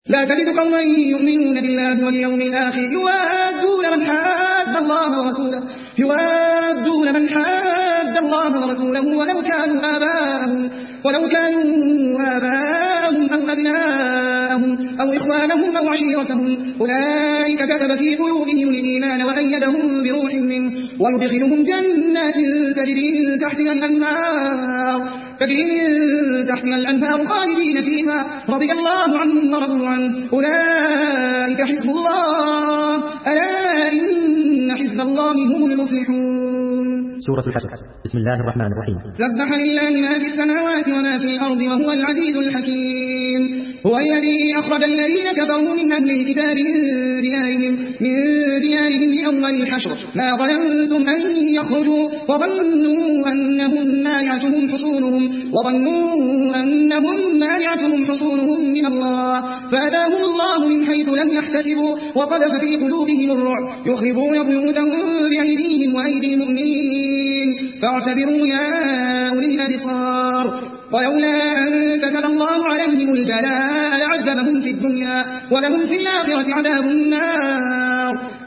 لا تجد قوما يؤمنون بالله واليوم الآخر يوادون من حاد الله ورسوله ولو كانوا آباءهم أو أبناءهم أو إخوانهم أو عشيرتهم أولئك كتب في قلوبهم الإيمان وأيدهم بروح منه ويدخلهم جنات تجري من تحتها الأنهار خالدين فيها رضي الله عنهم ورضوا عنه أولئك حزب الله ألا إن حزب الله هم المفلحون. سورة الحشر. بسم الله الرحمن الرحيم. سبح لله ما في السماوات وما في الأرض وهو العزيز الحكيم. هو الذي أخرج الذين كفروا من أهل الكتاب من ديارهم لأول الحشر ما ظننتم أن يخرجوا وظنوا أنهم مانعتهم حصونهم من الله فأتاهم الله من حيث لم يحتسبوا وقذف في قلوبهم الرعب يخربون بيوتهم بأيديهم وأيدي المؤمنين فاعتبروا يا أولي الأبصار. ولولا أن كتب الله عليهم الجلاء لعذبهم في الدنيا ولهم في الآخرة عذاب النار